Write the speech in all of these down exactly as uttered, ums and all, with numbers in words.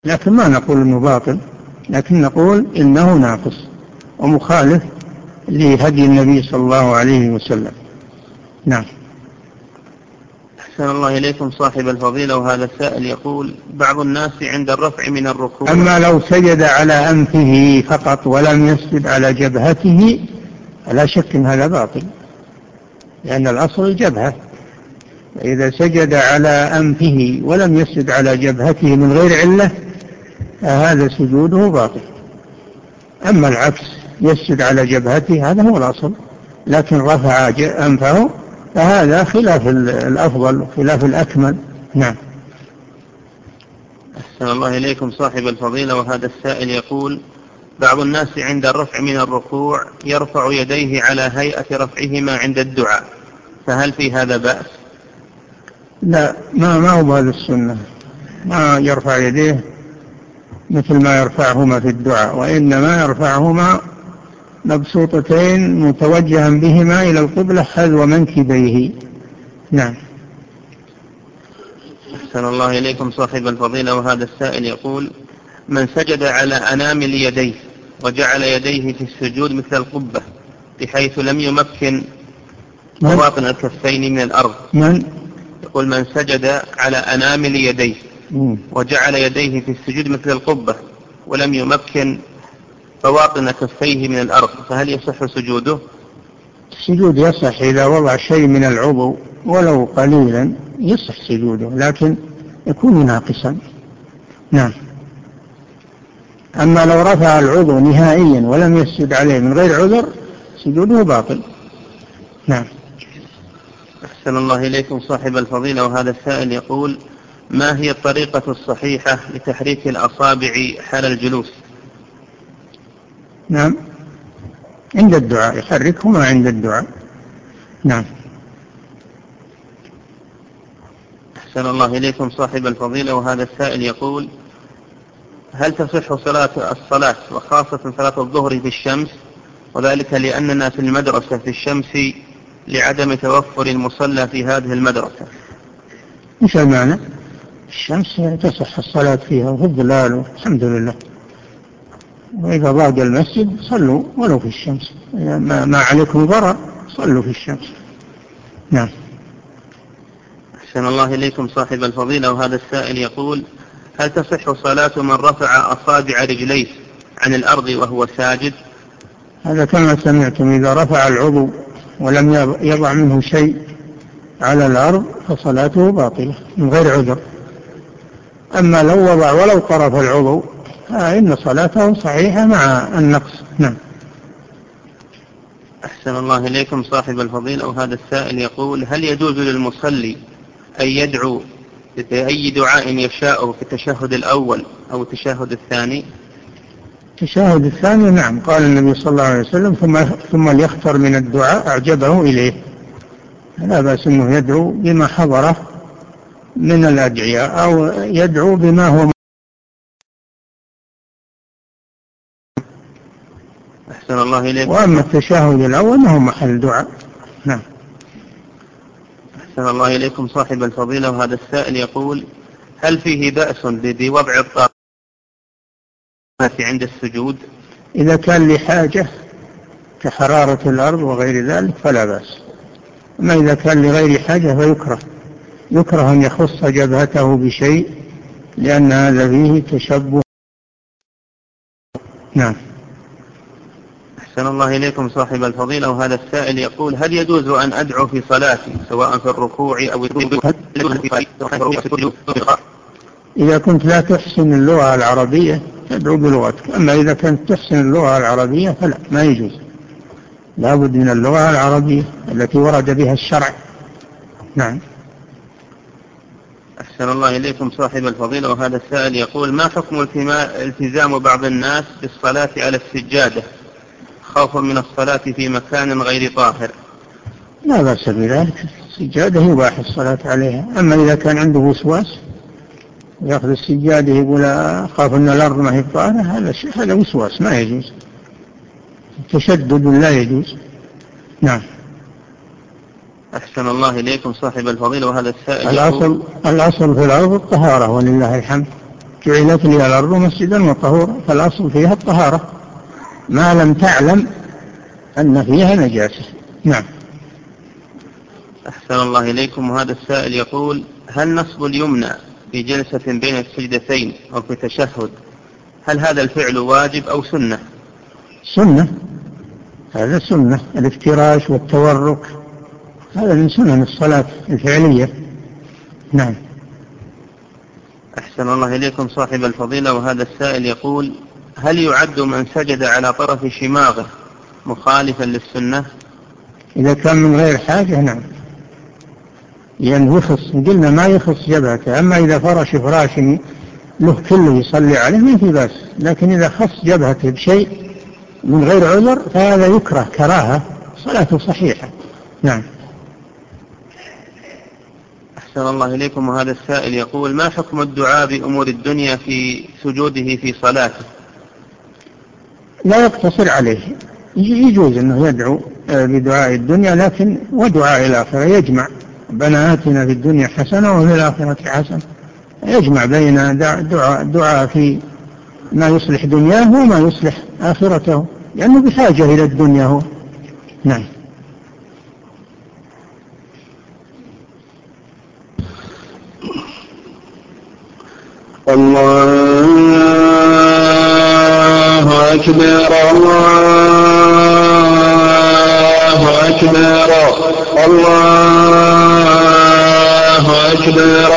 لكن ما نقول إنه باطل، لكن نقول إنه ناقص ومخالف لهدي النبي صلى الله عليه وسلم. نعم. أحسن الله إليكم صاحب الفضيلة، وهذا السائل يقول: بعض الناس عند الرفع من الركوع. أما لو سجد على أنفه فقط ولم يسجد على جبهته فلا شك أن هذا باطل، لأن الأصل الجبهة. إذا سجد على أنفه ولم يسجد على جبهته من غير علة فهذا سجوده باطل. أما العكس، يسجد على جبهته، هذا هو الأصل، لكن رفع أنفه فهذا خلاف الأفضل وخلاف الأكمل. نعم. أحسن الله إليكم صاحب الفضيلة، وهذا السائل يقول: بعض الناس عند الرفع من الركوع يرفع يديه على هيئة رفعهما عند الدعاء، فهل في هذا بأس؟ لا، ما ما هو هذا السنة، ما يرفع يديه مثل ما يرفعهما في الدعاء، وإنما يرفعهما مبسوطتين متوجها بهما إلى القبلة حذو منكبيه. نعم. أحسن الله إليكم صاحب الفضيلة، وهذا السائل يقول: من سجد على أنامل يديه وجعل يديه في السجود مثل القبة بحيث لم يمكن بواطن الكفين من الأرض. من؟ يقول: من سجد على أنامل يديه وجعل يديه في السجود مثل القبة ولم يمكن بواطن كفيه من الأرض، فهل يصح سجوده؟ السجود يصح إذا وضع شيء من العضو ولو قليلا، يصح سجوده، لكن يكون ناقصا. نعم. أما لو رفع العضو نهائيا ولم يسجد عليه من غير عذر سجوده باطل. نعم. أحسن الله إليكم صاحب الفضيلة، وهذا السائل يقول: ما هي الطريقة الصحيحة لتحريك الأصابع حال الجلوس؟ نعم، عند الدعاء، يحركهما عند الدعاء. نعم. أحسن الله إليكم صاحب الفضيلة، وهذا السائل يقول: هل تصح صلاة الصلاة وخاصة صلاة الظهر في الشمس، وذلك لأننا في المدرسة في الشمس لعدم توفر المصلى في هذه المدرسة؟ إيش المعنى؟ الشمس تصح الصلاة فيها وفي الظلال، الحمد لله. وإذا ضاق المسجد صلوا ولو في الشمس، ما, ما عليكم ضرر، صلوا في الشمس. نعم. أحسن الله إليكم صاحب الفضيلة، وهذا السائل يقول: هل تصح صلاة من رفع أصابع رجليه عن الأرض وهو ساجد؟ هذا كما سمعتم، إذا رفع العضو ولم يضع منه شيء على الأرض فصلاته باطلة من غير عذر. أما لو وضع ولو طرف العضو فإن صلاته صحيحة مع النقص. نعم. أحسن الله إليكم صاحب الفضيلة، وهذا السائل يقول: هل يجوز للمصلي أن يدعو بأي دعاء يشاء في التشهد الأول أو التشهد الثاني؟ التشهد الثاني نعم، قال النبي صلى الله عليه وسلم: ثم, ثم ليختر من الدعاء أعجبه إليه. لا بأس أنه يدعو بما حضره من الأدعياء أو يدعو بما هو. أحسن الله إليكم. وأما التشهد الأول ما هو محل دعاء. نعم. أحسن الله إليكم صاحب الفضيلة، وهذا السائل يقول: هل فيه بأس بوضع الطاقة عند السجود؟ إذا كان لحاجة كحرارة الأرض وغير ذلك فلا بأس، أما إذا كان لغير حاجة فيكره يكره أن يخص جبهته بشيء، لأن هذا فيه تشبه. نعم. أحسن الله إليكم صاحب الفضيلة، وهذا السائل يقول: هل يجوز أن أدعو في صلاتي سواء في الركوع أو السجود؟ إذا كنت لا تحسن اللغة العربية تدعو بلغتك، أما إذا كنت تحسن اللغة العربية فلا، ما يجوز، لا بد من اللغة العربية التي ورد بها الشرع. نعم. أحسن الله إليكم صاحب الفضيلة، وهذا السائل يقول: ما حكم التزام بعض الناس بالصلاة على السجادة خوفا من الصلاة في مكان غير طاهر؟ لا بأس بذلك، السجادة يباح الصلاة عليها. أما إذا كان عنده وسواس يأخذ السجادة يقول أخاف أن الأرض ما هي طاهرة، هذا هذا وسواس ما يجوز، تشدد لا يجوز. نعم. أحسن الله إليكم صاحب الفضيلة، وهذا السائل الأصل, الأصل في الأرض الطهارة ولله الحمد، جعلت لي الأرض مسجدا وطهورا، فالأصل فيها الطهارة ما لم تعلم أن فيها نجاسة. نعم. أحسن الله إليكم. وهذا السائل يقول: هل نصب اليمنى في جلسة بين السجدتين أو في تشهد، هل هذا الفعل واجب أو سنة؟ سنة، هذا سنة. الافتراش والتورك هذا من سنن الصلاة الفعلية. نعم. أحسن الله إليكم صاحب الفضيلة. وهذا السائل يقول: هل يعد من سجد على طرف شماغه مخالفا للسنة؟ إذا كان من غير حاجة نعم، يعني يخص، قلنا ما يخص جبهته. أما إذا فرش فراش له كله يصلي عليه ما في بأس، لكن إذا خص جبهته بشيء من غير عذر فهذا يكره كراهة، صلاته صحيحة. نعم. أحسن الله إليكم. وهذا السائل يقول: ما حكم الدعاء بأمور الدنيا في سجوده في صلاته؟ لا يقتصر عليه، يجوز أنه يدعو بدعاء الدنيا، لكن ودعاء الآخرة يجمع. ربنا آتنا في الدنيا حسنة وفي الآخرة حسنة، يجمع بين دعاء, دعاء في ما يصلح دنياه وما يصلح آخرته، لأنه بحاجة إلى الدنيا هو. نعم. الله أكبر الله أكبر الله أكبر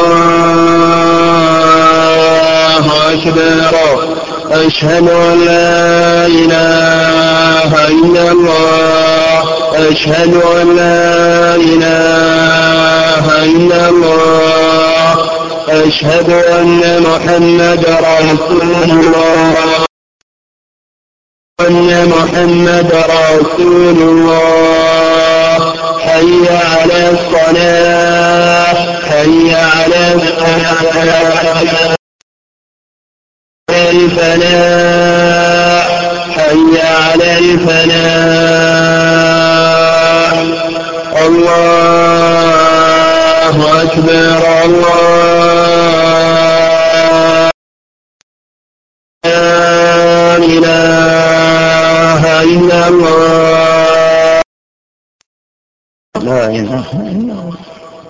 الله أكبر. أشهد أن لا إله إلا الله أشهد أن لا إله إلا الله أشهد أن محمدا رسول الله أن محمدا رسول الله. حي على الصلاة حي على الفلاح حي على الفلاح. الله أكبر الله لا إله إلا الله لا إله إلا الله.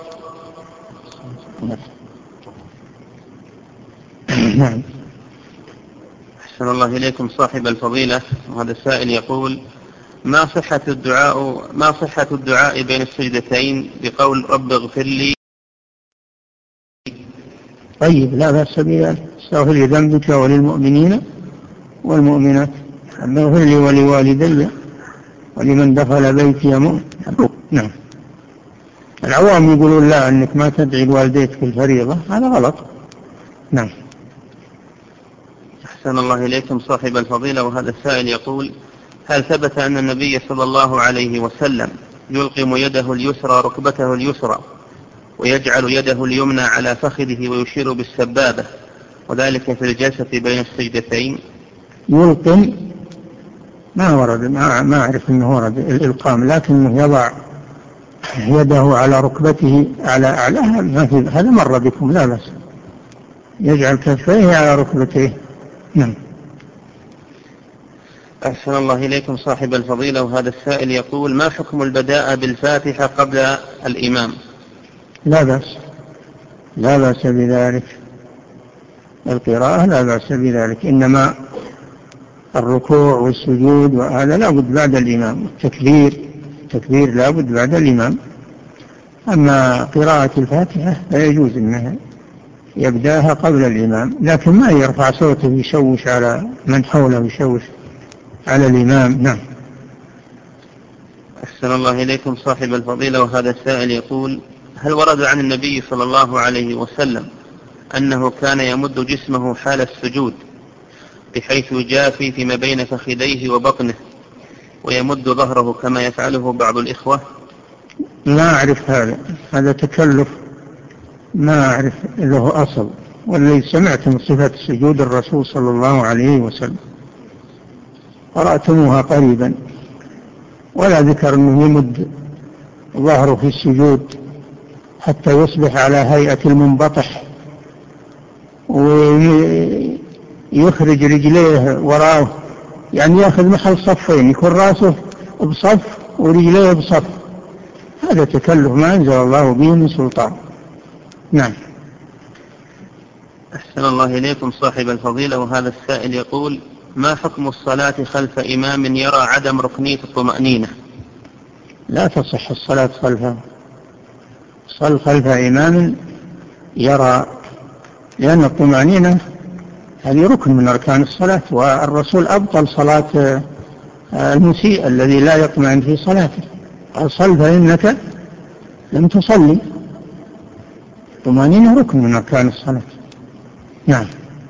نعم. أحسن الله إليكم صاحب الفضيلة. وهذا السائل يقول: ما صحة الدعاء ما صحة الدعاء بين السجدتين بقول رب اغفر لي؟ طيب، لا بأس بذلك. استغفر لذنبك وللمؤمنين والمؤمنات، اغفر لي ولوالدي ولمن دخل بيتي مؤمن. نعم. العوام يقولون لا، أنك ما تدعي الوالديك في الفريضة، هذا غلط. نعم. أحسن الله إليكم صاحب الفضيلة. وهذا السائل يقول: هل ثبت أن النبي صلى الله عليه وسلم يلقم يده اليسرى ركبته اليسرى ويجعل يده اليمنى على فخذه ويشير بالسبابة، وذلك في الجلسة بين السجدتين؟ يلقم ما ورد، ما, ما أعرف أنه ورد الإلقام، لكنه يضع يده على ركبته على أعلاها، هذا مر بكم، لا بس يجعل كفيه على ركبته. نعم. أحسن الله إليكم صاحب الفضيلة. وهذا السائل يقول: ما حكم البداء بالفاتحة قبل الإمام؟ لا بأس، لا بأس بذلك، القراءة لا بأس بذلك، إنما الركوع والسجود وهذا لا بد بعد الإمام، التكبير التكبير لا بد بعد الإمام. أما قراءة الفاتحة لا يجوز أنها يبدأها قبل الإمام، لكن ما يرفع صوته يشوش على من حوله، يشوش على الإمام. نعم. أحسن الله إليكم صاحب الفضيلة. وهذا السائل يقول: هل ورد عن النبي صلى الله عليه وسلم أنه كان يمد جسمه حال السجود بحيث يجافي فيما بين فخذيه وبطنه ويمد ظهره كما يفعله بعض الإخوة؟ لا أعرف هذا، هذا تكلف ما أعرف له أصل، والذي سمعت من صفة سجود الرسول صلى الله عليه وسلم قرأتموها قريبا، ولا ذكر أنه يمد ظهره في السجود حتى يصبح على هيئة المنبطح ويخرج رجليه وراه، يعني يأخذ محل صفين، يكون رأسه بصف ورجليه بصف، هذا تكلف ما أنزل الله به من سلطان. نعم. أحسن الله إليكم صاحب الفضيلة، وهذا السائل يقول: ما حكم الصلاة خلف إمام يرى عدم ركنية الطمأنينة؟ لا تصح الصلاة خلفه، صل خلف إمام يرى، لأن الطمأنينة هذه ركن من أركان الصلاة، والرسول أبطل صلاة المسيء الذي لا يطمئن في صلاته، قال: صل فإنك لم تصلي. الطمأنينة ركن من أركان الصلاة. نعم.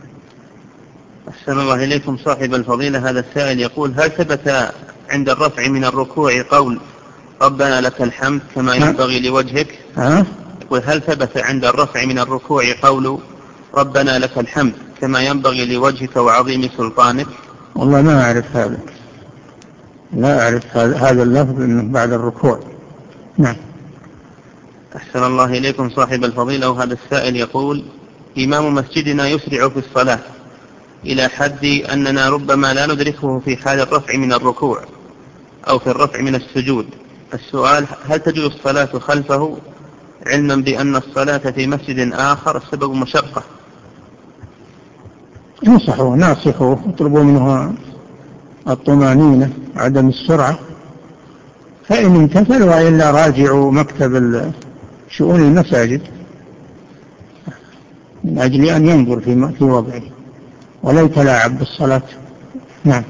أحسن الله إليكم صاحب الفضيلة، هذا السائل يقول: هل ثبت عند الرفع من الركوع قول ربنا لك الحمد كما ينبغي لوجهك؟ ها؟ يقول: هل ثبت عند الرفع من الركوع قول ربنا لك الحمد كما ينبغي لوجهك وعظيم سلطانك؟ والله ما أعرف هذا، لا أعرف هذا اللفظ إنه بعد الركوع. نعم. أحسن الله إليكم صاحب الفضيلة، وهذا السائل يقول: إمام مسجدنا يسرع في الصلاة إلى حد أننا ربما لا ندركه في حال الرفع من الركوع أو في الرفع من السجود. السؤال: هل تجوز الصلاة خلفه علما بأن الصلاة في مسجد آخر السبب مشقة؟ نصحوا ناصحوا اطلبوا منه الطمأنينة عدم السرعة، فإن امتثل، وإلا راجعوا مكتب شؤون المساجد من أجل أن ينظر في في وضعه ولا يتلاعب بالصلاة. نعم.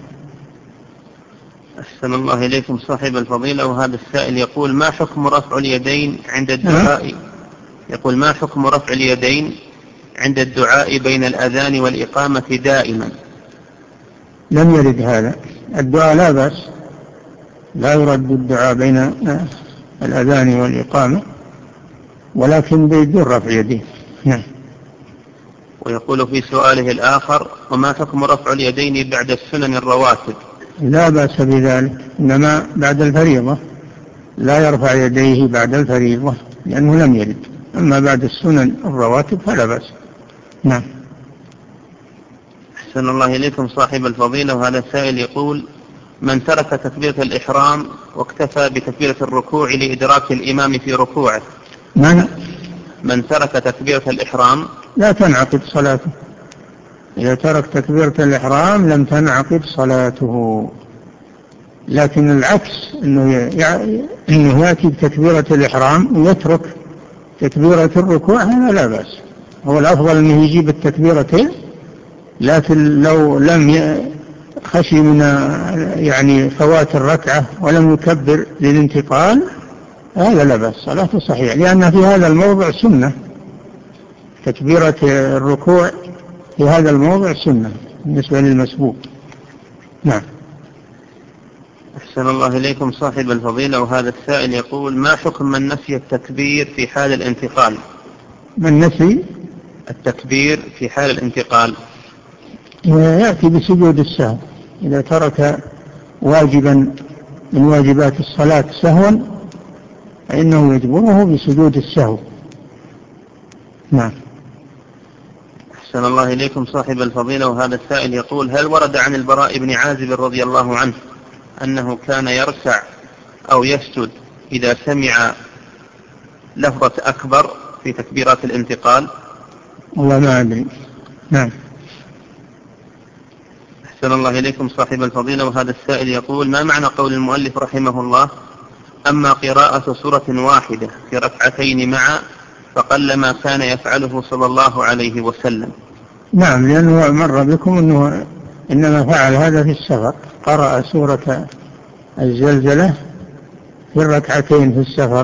أحسن الله إليكم صاحب الفضيلة، وهذا السائل يقول: ما حكم رفع اليدين عند الدعاء؟ يقول: ما حكم رفع اليدين عند الدعاء بين الأذان والإقامة دائما؟ لم يرد هذا الدعاء، لا بأس، لا يرد الدعاء بين الأذان والإقامة، ولكن بدون رفع يديه. نعم. ويقول في سؤاله الآخر: وما حكم رفع اليدين بعد السنن الرواتب؟ لا بأس بذلك، إنما بعد الفريضة لا يرفع يديه بعد الفريضة لأنه لم يرد، أما بعد السنن الرواتب فلا بأس. نعم. أحسن الله إليكم صاحب الفضيلة، وهذا السائل يقول: من ترك تكبيرة الإحرام واكتفى بتكبيرة الركوع لإدراك الإمام في ركوعه؟ من من ترك تكبيرة الإحرام لا تنعقد صلاته، إذا ترك تكبيرة الإحرام لم تنعقد صلاته، لكن العكس إنه إنه يأتي بتكبيرة الإحرام ويترك تكبيرة الركوع هذا لا بأس، هو الأفضل أنه يجيب التكبيرتين، لكن لو لم خشي من يعني فوات الركعة ولم يكبر للانتقال هذا لا بأس، صلاته صحيحة، لأن في هذا الموضع سنة، تكبيرة الركوع في هذا الموضع سنة بالنسبة للمسبوق. نعم. أحسن الله إليكم صاحب الفضيلة، وهذا السائل يقول: ما حكم من نسي التكبير في حال الانتقال؟ من نسي التكبير في حال الانتقال يأتي بسجود السهو، إذا ترك واجبا من واجبات الصلاة سهوا فإنه يجبره بسجود السهو. نعم. أحسن الله إليكم صاحب الفضيلة، وهذا السائل يقول: هل ورد عن البراء بن عازب رضي الله عنه أنه كان يركع أو يسجد إذا سمع لفظة أكبر في تكبيرات الانتقال؟ والله ما أدري. نعم. أحسن الله إليكم صاحب الفضيلة، وهذا السائل يقول: ما معنى قول المؤلف رحمه الله: أما قراءة سورة واحدة في ركعتين معا فقلما كان يفعله صلى الله عليه وسلم؟ نعم، لأنه مر بكم أنه إنما فعل هذا في السفر، قرأ سورة الزلزلة في الركعتين في السفر.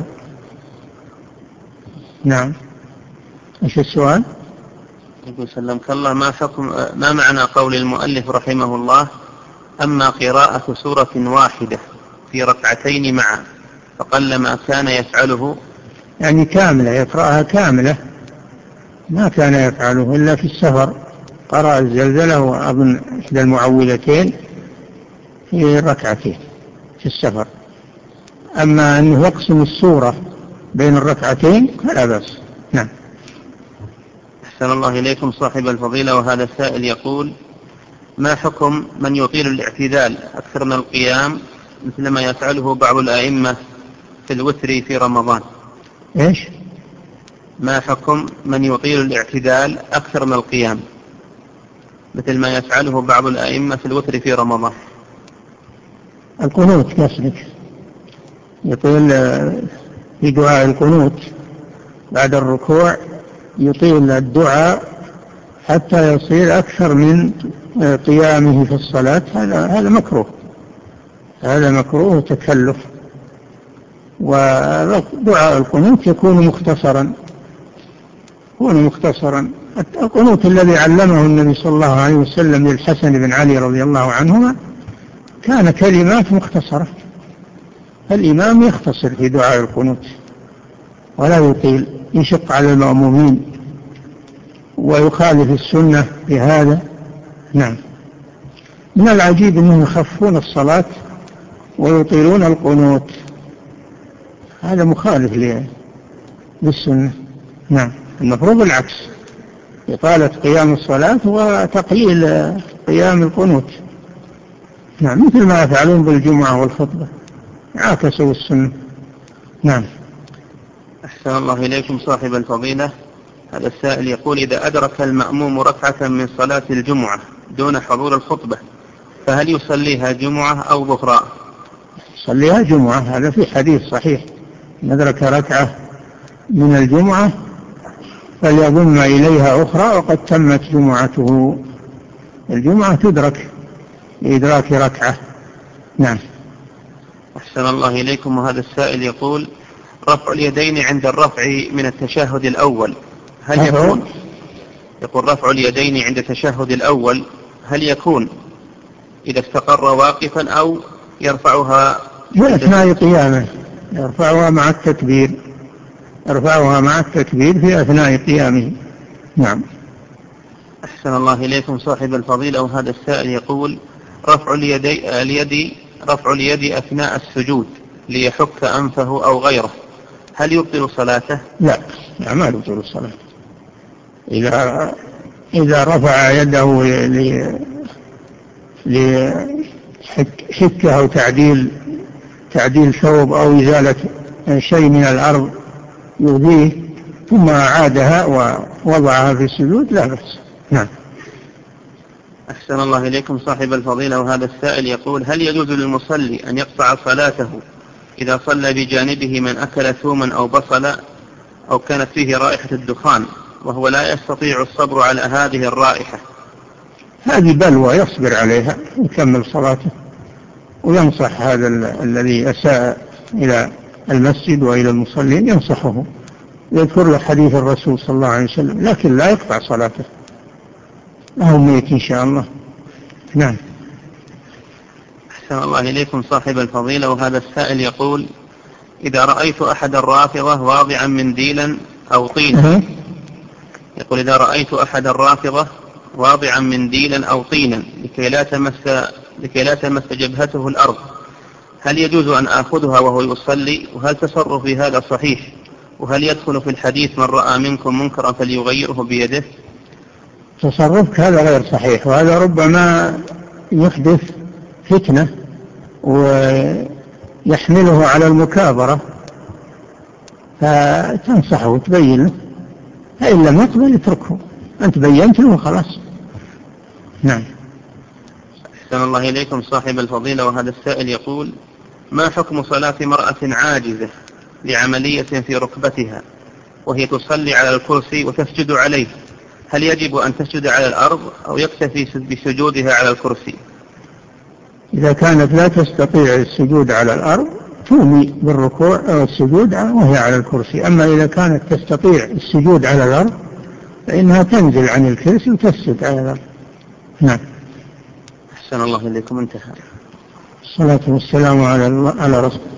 نعم. ايش السؤال؟ يقول سلمك الله: ما حكم ما معنى قول المؤلف رحمه الله: أما قراءة سورة واحدة في ركعتين معا فقلما كان يفعله؟ يعني كاملة، يقرأها كاملة، ما كان يفعله إلا في السفر، قرأ الزلزلة وأظن إحدى المعوذتين في ركعتين في السفر، أما أنه يقسم السورة بين الركعتين فلا بأس. نعم. أحسن الله إليكم صاحب الفضيلة، وهذا السائل يقول: ما حكم من يطيل الاعتدال أكثر من القيام مثل ما يفعله بعض الأئمة في الوتر في رمضان؟ إيش؟ ما حكم من يطيل الاعتدال أكثر من القيام مثل ما يفعله بعض الأئمة في الوتر في رمضان؟ القنوت كسلك يطيل في دعاء القنوت بعد الركوع، يطيل الدعاء حتى يصير أكثر من قيامه في الصلاة. هذا هذا مكروه، هذا مكروه تكلف. ودعاء القنوت يكون مختصرا، يكون مختصرا. القنوت الذي علمه النبي صلى الله عليه وسلم للحسن بن علي رضي الله عنهما كان كلمات مختصرة. الإمام يختصر في دعاء القنوت ولا يطيل، يشق على المأمومين ويخالف السنة بهذا. نعم. من العجيب أنهم يخفون الصلاة ويطيلون القنوت، هذا مخالف للسنة. نعم، المفروض العكس، إطالة قيام الصلاة وتقليل قيام القنوت. نعم، مثل ما يفعلون بالجمعة والخطبة، عاكسوا السنة. نعم. أحسن الله إليكم صاحب الفضيلة، هذا السائل يقول: إذا أدرك المأموم ركعة من صلاة الجمعة دون حضور الخطبة فهل يصليها جمعة أو ظهرا؟ صليها جمعة، هذا في حديث صحيح: إن أدرك ركعة من الجمعة فليضم إليها أخرى وقد تمت جمعته. الجمعة تدرك لإدراك ركعة. نعم. أحسن الله إليكم، وهذا السائل يقول: رفع اليدين عند الرفع من التشهد الأول هل يكون يقول رفع اليدين عند التشهد الأول هل يكون إذا استقر واقفا أو يرفعها في أثناء قيامه؟ يرفعها مع التكبير، يرفعها مع التكبير في أثناء قيامه. نعم. أحسن الله إليكم صاحب الفضيلة، وهذا السائل يقول: رفع اليدي اليد رفع اليد أثناء السجود ليحك أنفه أو غيره هل يبطل صلاته؟ لا، لا ما يبطل الصلاة. إذا إذا رفع يده لحكه أو تعديل تعديل ثوب أو إزالة شيء من الأرض يؤذيه ثم أعادها ووضعها في السجود لا بأس. نعم. أحسن الله إليكم صاحب الفضيلة، وهذا السائل يقول: هل يجوز للمصلي أن يقطع صلاته إذا صلى بجانبه من أكل ثوما أو بصلا أو كانت فيه رائحة الدخان وهو لا يستطيع الصبر على هذه الرائحة؟ هذه بلوى يصبر عليها ويكمل صلاته، وينصح هذا الذي أساء إلى المسجد وإلى المصلين، ينصحه يذكر له حديث الرسول صلى الله عليه وسلم، لكن لا يقطع صلاته، له ميت إن شاء الله. نعم. أحسن الله إليكم صاحب الفضيلة، وهذا السائل يقول: إذا رأيت أحد الرافضة واضعا منديلا أو طينا يقول إذا رأيت أحد الرافضة واضعا منديلا أو طينا لكي لا تمس لكي لا تمس جبهته الأرض هل يجوز أن آخذها وهو يصلي؟ وهل تصرفي هذا صحيح؟ وهل يدخل في الحديث من رأى منكم منكرا فليغيره بيده؟ تصرفك هذا غير صحيح، وهذا ربما يحدث فتنة ويحمله على المكابرة، فتنصحه وتبين له، فإن لم يقبل اتركه، أنت بينت له خلاص. نعم. أحسن الله إليكم صاحب الفضيلة، وهذا السائل يقول: ما حكم صلاة امرأة عاجزة لعملية في ركبتها وهي تصلي على الكرسي وتسجد عليه، هل يجب أن تسجد على الأرض أو يكتفي بسجودها على الكرسي؟ إذا كانت لا تستطيع السجود على الأرض تومي بالركوع أو السجود وهي على الكرسي، أما إذا كانت تستطيع السجود على الأرض فإنها تنزل عن الكرسي وتسجد على الأرض. نعم. أحسن الله إليكم، انتهى. الصلاة والسلام على الله على رسول